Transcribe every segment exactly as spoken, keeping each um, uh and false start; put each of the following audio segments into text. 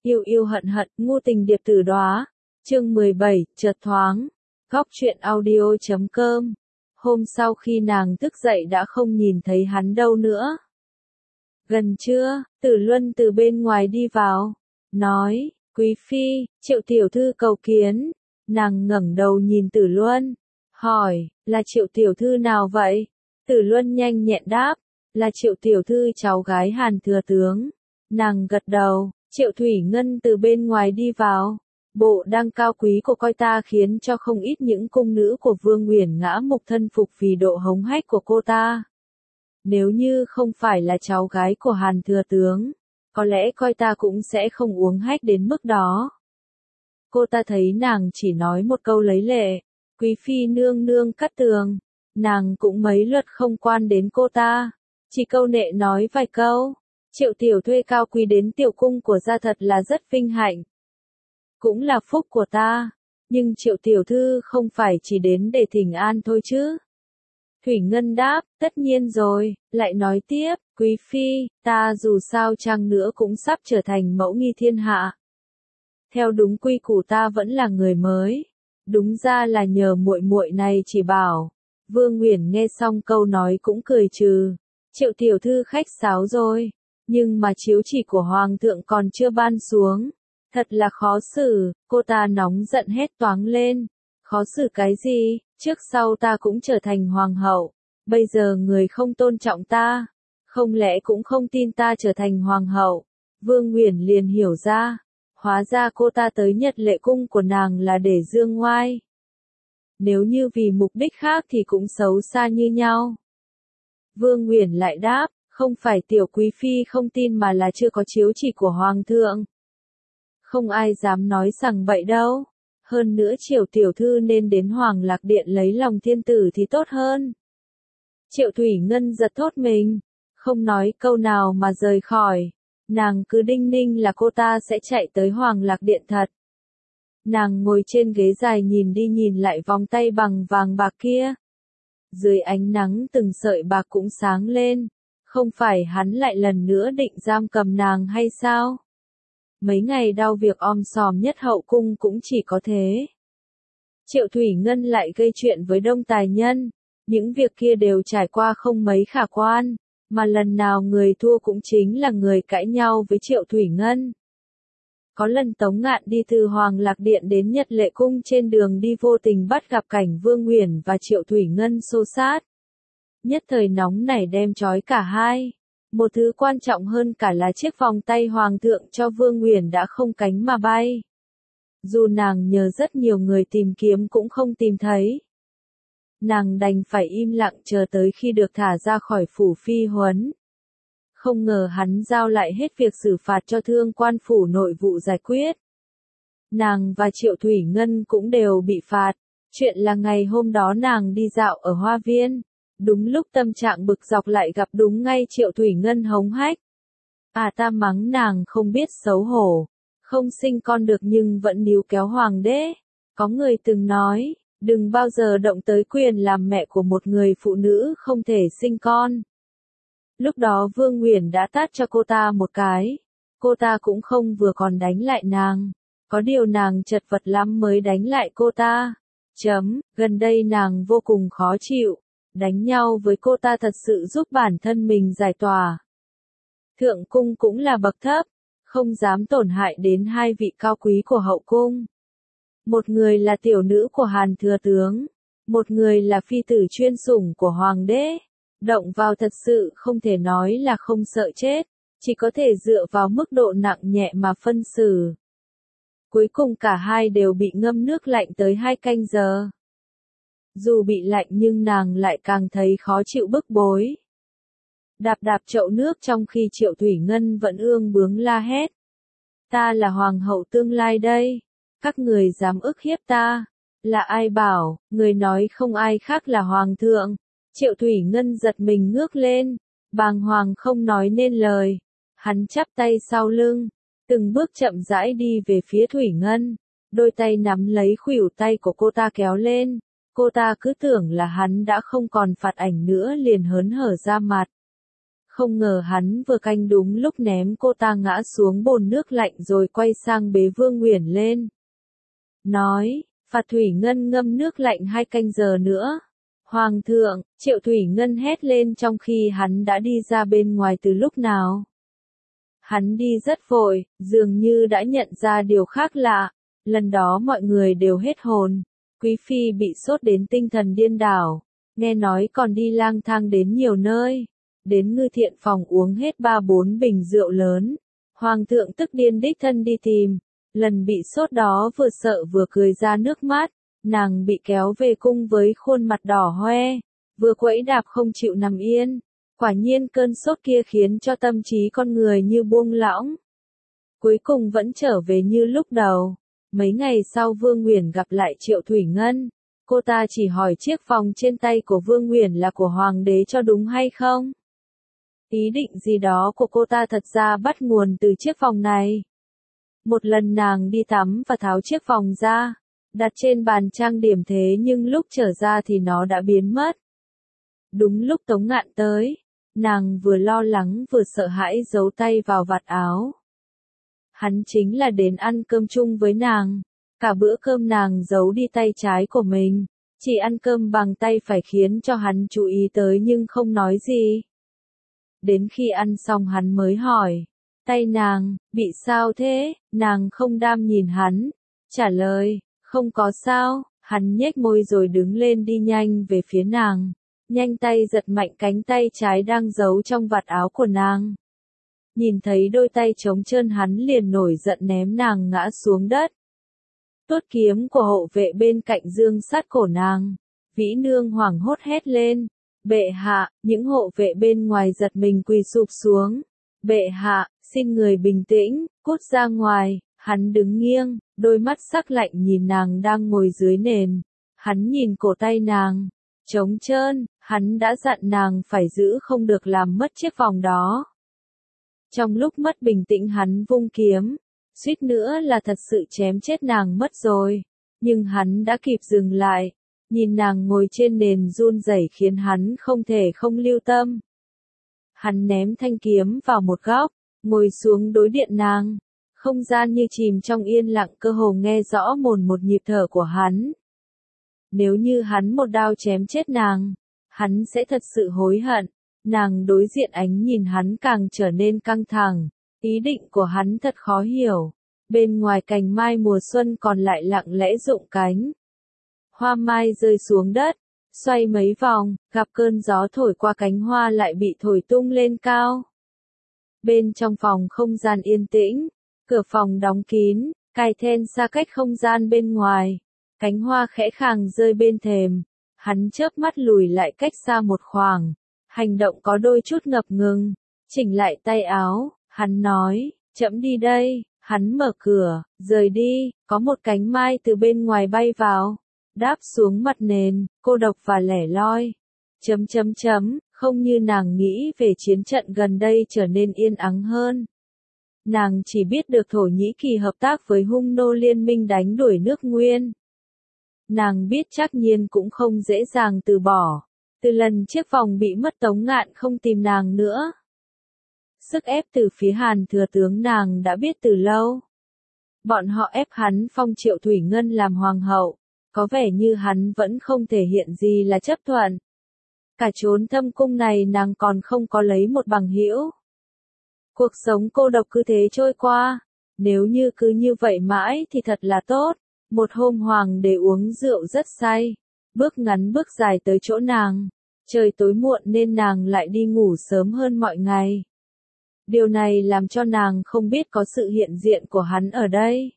Yêu yêu hận hận, ngu tình điệp tử đóa. Chương mười bảy, chợt thoáng. Góc truyện audio chấm com. Hôm sau khi nàng thức dậy đã không nhìn thấy hắn đâu nữa. Gần trưa, Tử Luân từ bên ngoài đi vào, nói, Quý phi, Triệu tiểu thư cầu kiến. Nàng ngẩng đầu nhìn Tử Luân, hỏi, là Triệu tiểu thư nào vậy? Tử Luân nhanh nhẹn đáp, là Triệu tiểu thư cháu gái Hàn thừa tướng. Nàng gật đầu. Triệu Thủy Ngân từ bên ngoài đi vào, bộ đang cao quý của coi ta khiến cho không ít những cung nữ của Vương Uyển ngã mục thân phục vì độ hống hách của cô ta. Nếu như không phải là cháu gái của Hàn thừa tướng, có lẽ coi ta cũng sẽ không uống hách đến mức đó. Cô ta thấy nàng chỉ nói một câu lấy lệ, Quý phi nương nương cắt tường, nàng cũng mấy lượt không quan đến cô ta, chỉ câu nệ nói vài câu. Triệu tiểu thuê cao quý đến tiểu cung của gia thật là rất vinh hạnh. Cũng là phúc của ta, nhưng Triệu tiểu thư không phải chỉ đến để thỉnh an thôi chứ. Thủy Ngân đáp, tất nhiên rồi, lại nói tiếp, Quý phi, ta dù sao chăng nữa cũng sắp trở thành mẫu nghi thiên hạ. Theo đúng quy củ ta vẫn là người mới, đúng ra là nhờ muội muội này chỉ bảo. Vương Uyển nghe xong câu nói cũng cười trừ, Triệu tiểu thư khách sáo rồi. Nhưng mà chiếu chỉ của Hoàng thượng còn chưa ban xuống. Thật là khó xử, cô ta nóng giận hét toáng lên. Khó xử cái gì, trước sau ta cũng trở thành Hoàng hậu. Bây giờ người không tôn trọng ta. Không lẽ cũng không tin ta trở thành Hoàng hậu. Vương Uyển liền hiểu ra. Hóa ra cô ta tới Nhật Lệ cung của nàng là để dương ngoai. Nếu như vì mục đích khác thì cũng xấu xa như nhau. Vương Uyển lại đáp. Không phải tiểu quý phi không tin mà là chưa có chiếu chỉ của Hoàng thượng. Không ai dám nói rằng bậy đâu. Hơn nữa Triệu tiểu thư nên đến Hoàng Lạc Điện lấy lòng thiên tử thì tốt hơn. Triệu Thủy Ngân giật thốt mình. Không nói câu nào mà rời khỏi. Nàng cứ đinh ninh là cô ta sẽ chạy tới Hoàng Lạc Điện thật. Nàng ngồi trên ghế dài nhìn đi nhìn lại vòng tay bằng vàng bạc kia. Dưới ánh nắng từng sợi bạc cũng sáng lên. Không phải hắn lại lần nữa định giam cầm nàng hay sao? Mấy ngày đau việc om sòm nhất hậu cung cũng chỉ có thế. Triệu Thủy Ngân lại gây chuyện với đông tài nhân. Những việc kia đều trải qua không mấy khả quan. Mà lần nào người thua cũng chính là người cãi nhau với Triệu Thủy Ngân. Có lần Tống Ngạn đi từ Hoàng Lạc Điện đến Nhật Lệ cung trên đường đi vô tình bắt gặp cảnh Vương Uyển và Triệu Thủy Ngân xô xát. Nhất thời nóng nảy đem trói cả hai. Một thứ quan trọng hơn cả là chiếc vòng tay Hoàng thượng cho Vương Uyển đã không cánh mà bay. Dù nàng nhờ rất nhiều người tìm kiếm cũng không tìm thấy. Nàng đành phải im lặng chờ tới khi được thả ra khỏi phủ phi huấn. Không ngờ hắn giao lại hết việc xử phạt cho thương quan phủ nội vụ giải quyết. Nàng và Triệu Thủy Ngân cũng đều bị phạt. Chuyện là ngày hôm đó nàng đi dạo ở hoa viên. Đúng lúc tâm trạng bực dọc lại gặp đúng ngay Triệu Thủy Ngân hống hách. À ta mắng nàng không biết xấu hổ. Không sinh con được nhưng vẫn níu kéo hoàng đế. Có người từng nói, đừng bao giờ động tới quyền làm mẹ của một người phụ nữ không thể sinh con. Lúc đó Vương Uyển đã tát cho cô ta một cái. Cô ta cũng không vừa còn đánh lại nàng. Có điều nàng chật vật lắm mới đánh lại cô ta. Chấm, gần đây nàng vô cùng khó chịu. Đánh nhau với cô ta thật sự giúp bản thân mình giải tỏa. Thượng cung cũng là bậc thấp, không dám tổn hại đến hai vị cao quý của hậu cung. Một người là tiểu nữ của Hàn thừa tướng, một người là phi tử chuyên sủng của hoàng đế. Động vào thật sự không thể nói là không sợ chết, chỉ có thể dựa vào mức độ nặng nhẹ mà phân xử. Cuối cùng cả hai đều bị ngâm nước lạnh tới hai canh giờ. Dù bị lạnh nhưng nàng lại càng thấy khó chịu bức bối. Đạp đạp chậu nước trong khi Triệu Thủy Ngân vẫn ương bướng la hét. Ta là hoàng hậu tương lai đây. Các người dám ức hiếp ta. Là ai bảo, người nói không ai khác là hoàng thượng. Triệu Thủy Ngân giật mình ngước lên. Bàng hoàng không nói nên lời. Hắn chắp tay sau lưng. Từng bước chậm rãi đi về phía Thủy Ngân. Đôi tay nắm lấy khuỷu tay của cô ta kéo lên. Cô ta cứ tưởng là hắn đã không còn phạt ảnh nữa liền hớn hở ra mặt. Không ngờ hắn vừa canh đúng lúc ném cô ta ngã xuống bồn nước lạnh rồi quay sang bế Vương Uyển lên. Nói, phạt Thủy Ngân ngâm nước lạnh hai canh giờ nữa. Hoàng thượng, Triệu Thủy Ngân hét lên trong khi hắn đã đi ra bên ngoài từ lúc nào. Hắn đi rất vội, dường như đã nhận ra điều khác lạ. Lần đó mọi người đều hết hồn. Quý phi bị sốt đến tinh thần điên đảo. Nghe nói còn đi lang thang đến nhiều nơi. Đến ngư thiện phòng uống hết ba bốn bình rượu lớn. Hoàng thượng tức điên đích thân đi tìm. Lần bị sốt đó vừa sợ vừa cười ra nước mắt. Nàng bị kéo về cung với khuôn mặt đỏ hoe. Vừa quẫy đạp không chịu nằm yên. Quả nhiên cơn sốt kia khiến cho tâm trí con người như buông lỏng. Cuối cùng vẫn trở về như lúc đầu. Mấy ngày sau Vương Uyển gặp lại Triệu Thủy Ngân. Cô ta chỉ hỏi chiếc vòng trên tay của Vương Uyển là của Hoàng đế cho đúng hay không? Ý định gì đó của cô ta thật ra bắt nguồn từ chiếc vòng này. Một lần nàng đi tắm và tháo chiếc vòng ra, đặt trên bàn trang điểm thế nhưng lúc trở ra thì nó đã biến mất. Đúng lúc Tống Ngạn tới, nàng vừa lo lắng vừa sợ hãi giấu tay vào vạt áo. Hắn chính là đến ăn cơm chung với nàng. Cả bữa cơm nàng giấu đi tay trái của mình, chỉ ăn cơm bằng tay phải khiến cho hắn chú ý tới nhưng không nói gì. Đến khi ăn xong hắn mới hỏi, tay nàng, bị sao thế? Nàng không đam nhìn hắn, trả lời, không có sao. Hắn nhếch môi rồi đứng lên đi nhanh về phía nàng, nhanh tay giật mạnh cánh tay trái đang giấu trong vạt áo của nàng. Nhìn thấy đôi tay trống trơn hắn liền nổi giận ném nàng ngã xuống đất. Tuốt kiếm của hộ vệ bên cạnh dương sát cổ nàng. Vĩ Nương hoảng hốt hét lên. Bệ hạ, những hộ vệ bên ngoài giật mình quỳ sụp xuống. Bệ hạ, xin người bình tĩnh, cút ra ngoài. Hắn đứng nghiêng, đôi mắt sắc lạnh nhìn nàng đang ngồi dưới nền. Hắn nhìn cổ tay nàng, trống trơn, hắn đã dặn nàng phải giữ không được làm mất chiếc vòng đó. Trong lúc mất bình tĩnh hắn vung kiếm. Suýt nữa là thật sự chém chết nàng mất rồi. Nhưng hắn đã kịp dừng lại. Nhìn nàng ngồi trên nền run rẩy khiến hắn không thể không lưu tâm. Hắn ném thanh kiếm vào một góc, ngồi xuống đối diện nàng. Không gian như chìm trong yên lặng cơ hồ nghe rõ mồn một nhịp thở của hắn. Nếu như hắn một đao chém chết nàng, hắn sẽ thật sự hối hận. Nàng đối diện ánh nhìn hắn càng trở nên căng thẳng. Ý định của hắn thật khó hiểu. Bên ngoài cành mai mùa xuân còn lại lặng lẽ rụng cánh. Hoa mai rơi xuống đất, xoay mấy vòng, gặp cơn gió thổi qua cánh hoa lại bị thổi tung lên cao. Bên trong phòng không gian yên tĩnh, cửa phòng đóng kín, cài then xa cách không gian bên ngoài. Cánh hoa khẽ khàng rơi bên thềm. Hắn chớp mắt lùi lại cách xa một khoảng. Hành động có đôi chút ngập ngừng. Chỉnh lại tay áo. Hắn nói, chậm đi đây. Hắn mở cửa, rời đi, có một cánh mai từ bên ngoài bay vào, đáp xuống mặt nền, cô độc và lẻ loi. Chấm chấm chấm, không như nàng nghĩ về chiến trận gần đây trở nên yên ắng hơn. Nàng chỉ biết được Thổ Nhĩ Kỳ hợp tác với hung nô liên minh đánh đuổi nước Nguyên. Nàng biết chắc nhiên cũng không dễ dàng từ bỏ. Từ lần chiếc vòng bị mất Tống Ngạn không tìm nàng nữa. Sức ép từ phía Hàn thừa tướng nàng đã biết từ lâu. Bọn họ ép hắn phong Triệu Thủy Ngân làm hoàng hậu, có vẻ như hắn vẫn không thể hiện gì là chấp thuận. Cả chốn thâm cung này nàng còn không có lấy một bằng hữu. Cuộc sống cô độc cứ thế trôi qua, nếu như cứ như vậy mãi thì thật là tốt. Một hôm hoàng đế uống rượu rất say, bước ngắn bước dài tới chỗ nàng. Trời tối muộn nên nàng lại đi ngủ sớm hơn mọi ngày. Điều này làm cho nàng không biết có sự hiện diện của hắn ở đây.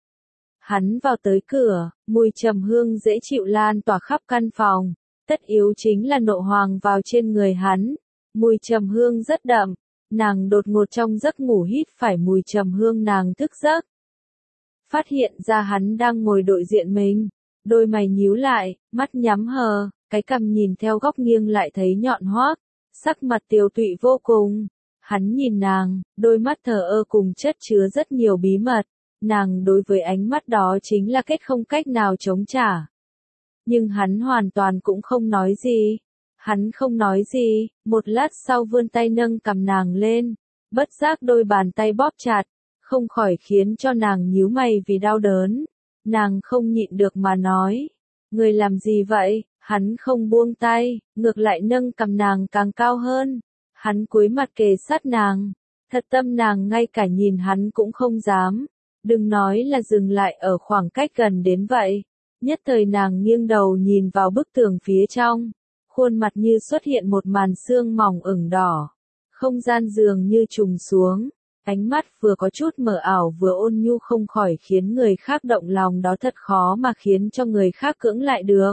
Hắn vào tới cửa, mùi trầm hương dễ chịu lan tỏa khắp căn phòng. Tất yếu chính là nộ hoàng vào trên người hắn. Mùi trầm hương rất đậm. Nàng đột ngột trong giấc ngủ hít phải mùi trầm hương nàng thức giấc. Phát hiện ra hắn đang ngồi đối diện mình. Đôi mày nhíu lại, mắt nhắm hờ, cái cằm nhìn theo góc nghiêng lại thấy nhọn hoác. Sắc mặt tiều tụy vô cùng. Hắn nhìn nàng, đôi mắt thờ ơ cùng chất chứa rất nhiều bí mật. Nàng đối với ánh mắt đó chính là kết không cách nào chống trả. Nhưng hắn hoàn toàn cũng không nói gì. Hắn không nói gì, một lát sau vươn tay nâng cầm nàng lên, bất giác đôi bàn tay bóp chặt, không khỏi khiến cho nàng nhíu mày vì đau đớn. Nàng không nhịn được mà nói, người làm gì vậy? Hắn không buông tay, ngược lại nâng cầm nàng càng cao hơn. Hắn cúi mặt kề sát nàng, thật tâm nàng ngay cả nhìn hắn cũng không dám. Đừng nói là dừng lại ở khoảng cách gần đến vậy. Nhất thời nàng nghiêng đầu nhìn vào bức tường phía trong, khuôn mặt như xuất hiện một màn sương mỏng ửng đỏ. Không gian dường như trùng xuống, ánh mắt vừa có chút mờ ảo vừa ôn nhu không khỏi khiến người khác động lòng, đó thật khó mà khiến cho người khác cưỡng lại được.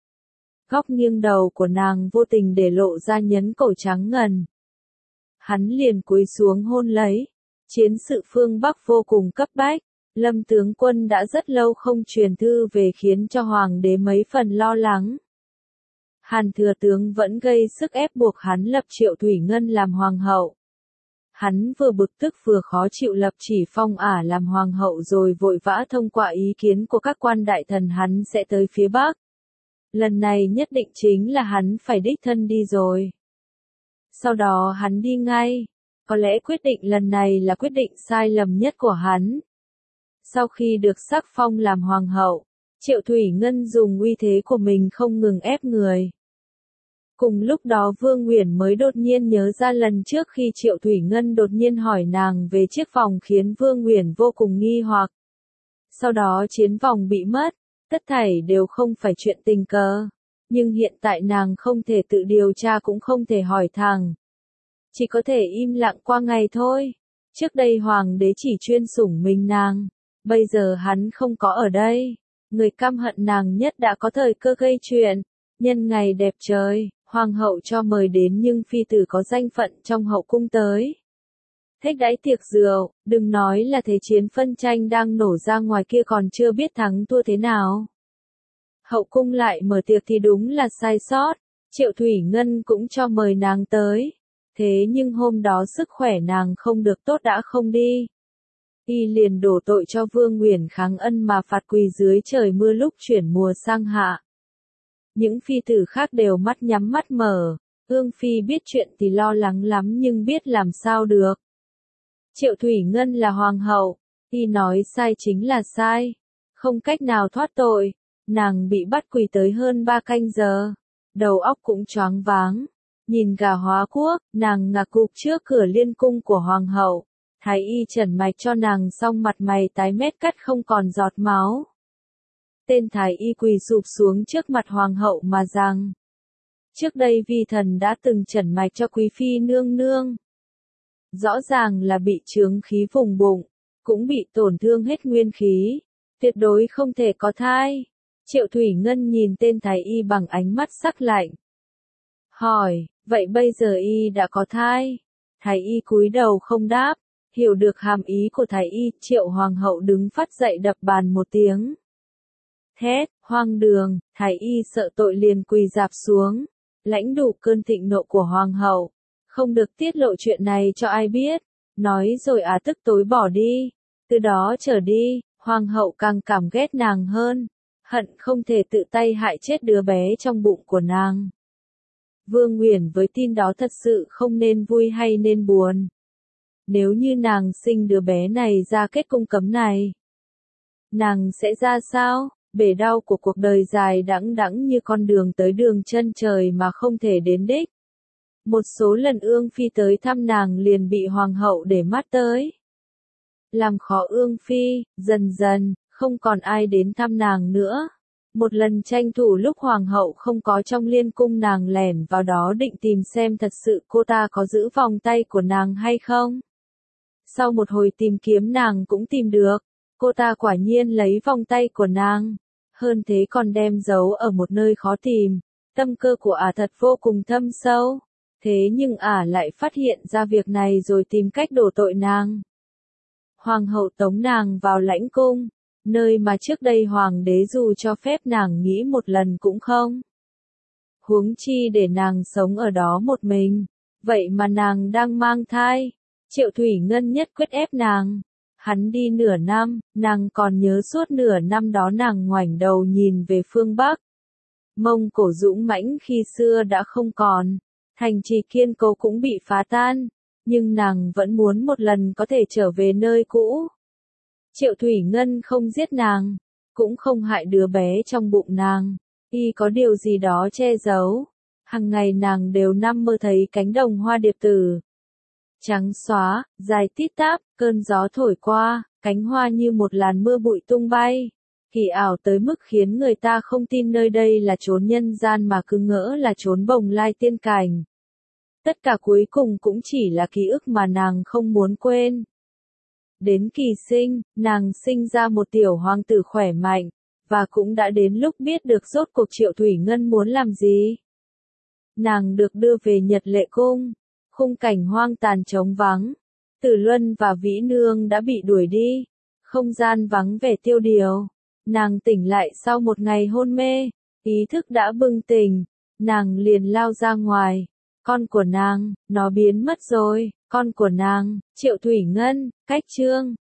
Góc nghiêng đầu của nàng vô tình để lộ ra nhẫn cổ trắng ngần. Hắn liền cúi xuống hôn lấy. Chiến sự phương Bắc vô cùng cấp bách. Lâm tướng quân đã rất lâu không truyền thư về khiến cho hoàng đế mấy phần lo lắng. Hàn thừa tướng vẫn gây sức ép buộc hắn lập Triệu Thủy Ngân làm hoàng hậu. Hắn vừa bực tức vừa khó chịu lập chỉ phong ả làm hoàng hậu rồi vội vã thông qua ý kiến của các quan đại thần hắn sẽ tới phía Bắc. Lần này nhất định chính là hắn phải đích thân đi rồi. Sau đó hắn đi ngay. Có lẽ quyết định lần này là quyết định sai lầm nhất của hắn. Sau khi được sắc phong làm hoàng hậu, Triệu Thủy Ngân dùng uy thế của mình không ngừng ép người. Cùng lúc đó Vương Uyển mới đột nhiên nhớ ra lần trước khi Triệu Thủy Ngân đột nhiên hỏi nàng về chiếc vòng khiến Vương Uyển vô cùng nghi hoặc. Sau đó chiến vòng bị mất, tất thảy đều không phải chuyện tình cờ. Nhưng hiện tại nàng không thể tự điều tra cũng không thể hỏi thẳng. Chỉ có thể im lặng qua ngày thôi. Trước đây hoàng đế chỉ chuyên sủng mình nàng. Bây giờ hắn không có ở đây. Người căm hận nàng nhất đã có thời cơ gây chuyện. Nhân ngày đẹp trời, hoàng hậu cho mời đến nhưng phi tử có danh phận trong hậu cung tới. Thích đãi tiệc rượu, đừng nói là thế chiến phân tranh đang nổ ra ngoài kia còn chưa biết thắng thua thế nào. Hậu cung lại mở tiệc thì đúng là sai sót. Triệu Thủy Ngân cũng cho mời nàng tới. Thế nhưng hôm đó sức khỏe nàng không được tốt đã không đi. Y liền đổ tội cho Vương Uyển kháng ân mà phạt quỳ dưới trời mưa lúc chuyển mùa sang hạ. Những phi tử khác đều mắt nhắm mắt mở. Ương phi biết chuyện thì lo lắng lắm nhưng biết làm sao được. Triệu Thủy Ngân là hoàng hậu. Y nói sai chính là sai. Không cách nào thoát tội. Nàng bị bắt quỳ tới hơn ba canh giờ. Đầu óc cũng choáng váng. Nhìn gà hóa quốc, nàng ngạc cục trước cửa liên cung của hoàng hậu. Thái y trần mạch cho nàng xong mặt mày tái mét cắt không còn giọt máu. Tên thái y quỳ sụp xuống trước mặt hoàng hậu mà rằng. Trước đây vi thần đã từng trần mạch cho quý phi nương nương. Rõ ràng là bị chướng khí vùng bụng, cũng bị tổn thương hết nguyên khí. Tuyệt đối không thể có thai. Triệu Thủy Ngân nhìn tên thái y bằng ánh mắt sắc lạnh. Hỏi, vậy bây giờ y đã có thai? Thái y cúi đầu không đáp. Hiểu được hàm ý của thái y, Triệu hoàng hậu đứng phát dậy đập bàn một tiếng. Thét, hoang đường, thái y sợ tội liền quỳ rạp xuống. Lãnh đủ cơn thịnh nộ của hoàng hậu. Không được tiết lộ chuyện này cho ai biết. Nói rồi á tức tối bỏ đi. Từ đó trở đi, hoàng hậu càng cảm ghét nàng hơn. Hận không thể tự tay hại chết đứa bé trong bụng của nàng. Vương Uyển với tin đó thật sự không nên vui hay nên buồn. Nếu như nàng sinh đứa bé này ra kết cung cấm này, nàng sẽ ra sao? Bể đau của cuộc đời dài đẵng đẵng như con đường tới đường chân trời mà không thể đến đích. Một số lần Ương Phi tới thăm nàng liền bị hoàng hậu để mắt tới. Làm khó Ương Phi, dần dần, không còn ai đến thăm nàng nữa. Một lần tranh thủ lúc hoàng hậu không có trong liên cung nàng lẻn vào đó định tìm xem thật sự cô ta có giữ vòng tay của nàng hay không. Sau một hồi tìm kiếm nàng cũng tìm được. Cô ta quả nhiên lấy vòng tay của nàng. Hơn thế còn đem giấu ở một nơi khó tìm. Tâm cơ của ả thật vô cùng thâm sâu. Thế nhưng ả lại phát hiện ra việc này rồi tìm cách đổ tội nàng. Hoàng hậu tống nàng vào lãnh cung. Nơi mà trước đây hoàng đế dù cho phép nàng nghĩ một lần cũng không. Huống chi để nàng sống ở đó một mình. Vậy mà nàng đang mang thai. Triệu Thủy Ngân nhất quyết ép nàng. Hắn đi nửa năm, nàng còn nhớ suốt nửa năm đó nàng ngoảnh đầu nhìn về phương Bắc. Mông Cổ dũng mãnh khi xưa đã không còn, thành trì kiên cố cũng bị phá tan, nhưng nàng vẫn muốn một lần có thể trở về nơi cũ. Triệu Thủy Ngân không giết nàng, cũng không hại đứa bé trong bụng nàng, y có điều gì đó che giấu. Hằng ngày nàng đều nằm mơ thấy cánh đồng hoa điệp tử. Trắng xóa, dài tít tắp, cơn gió thổi qua, cánh hoa như một làn mưa bụi tung bay. Kỳ ảo tới mức khiến người ta không tin nơi đây là chốn nhân gian mà cứ ngỡ là chốn bồng lai tiên cảnh. Tất cả cuối cùng cũng chỉ là ký ức mà nàng không muốn quên. Đến kỳ sinh, nàng sinh ra một tiểu hoàng tử khỏe mạnh, và cũng đã đến lúc biết được rốt cuộc Triệu Thủy Ngân muốn làm gì. Nàng được đưa về Nhật Lệ Cung, khung cảnh hoang tàn trống vắng. Tử Luân và Vĩ Nương đã bị đuổi đi, không gian vắng vẻ tiêu điều. Nàng tỉnh lại sau một ngày hôn mê, ý thức đã bừng tỉnh, nàng liền lao ra ngoài. Con của nàng, nó biến mất rồi, con của nàng, Triệu Thủy Ngân, cách chương.